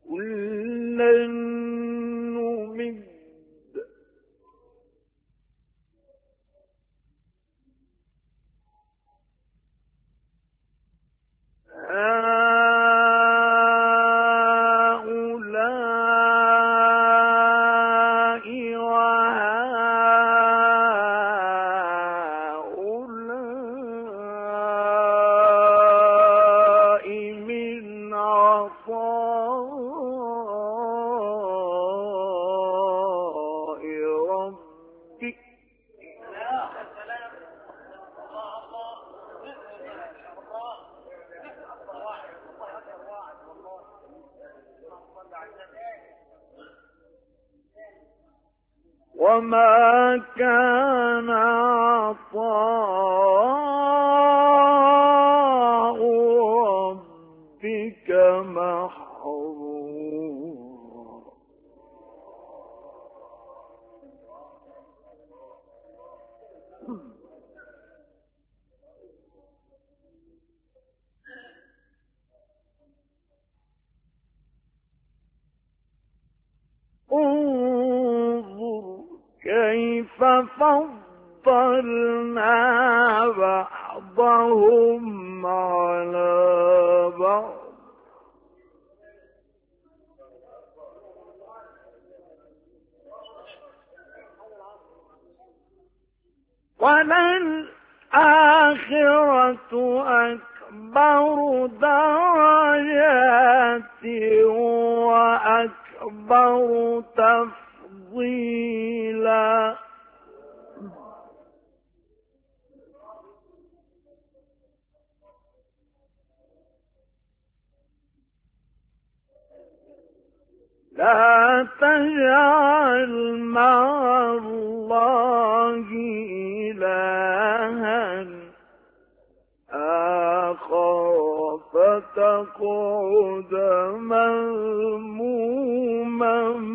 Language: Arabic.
كُلًّا نُّمِدُّ هَٰؤُلَاءِ وَهَٰؤُلَاءِ مِنْ عَطَاءِ رَبِّكَ ۚ وَمَا كَانَ عَطَاءُ رَبِّكَ مَحْظُورًا انظُرْ كَيْفَ فَضَّلْنَا بَعْضَهُمْ عَلَىٰ بَعْضٍ ۚ وَلَلْآخِرَةُ أَكْبَرُ دَرَجَاتٍ وَأَكْبَرُ تَفْضِيلًا لَا تَجْعَلْ مَعَ اللَّهِ إِلَٰهًا آخَرَ فَتَقْعُدَ مَذْمُومًا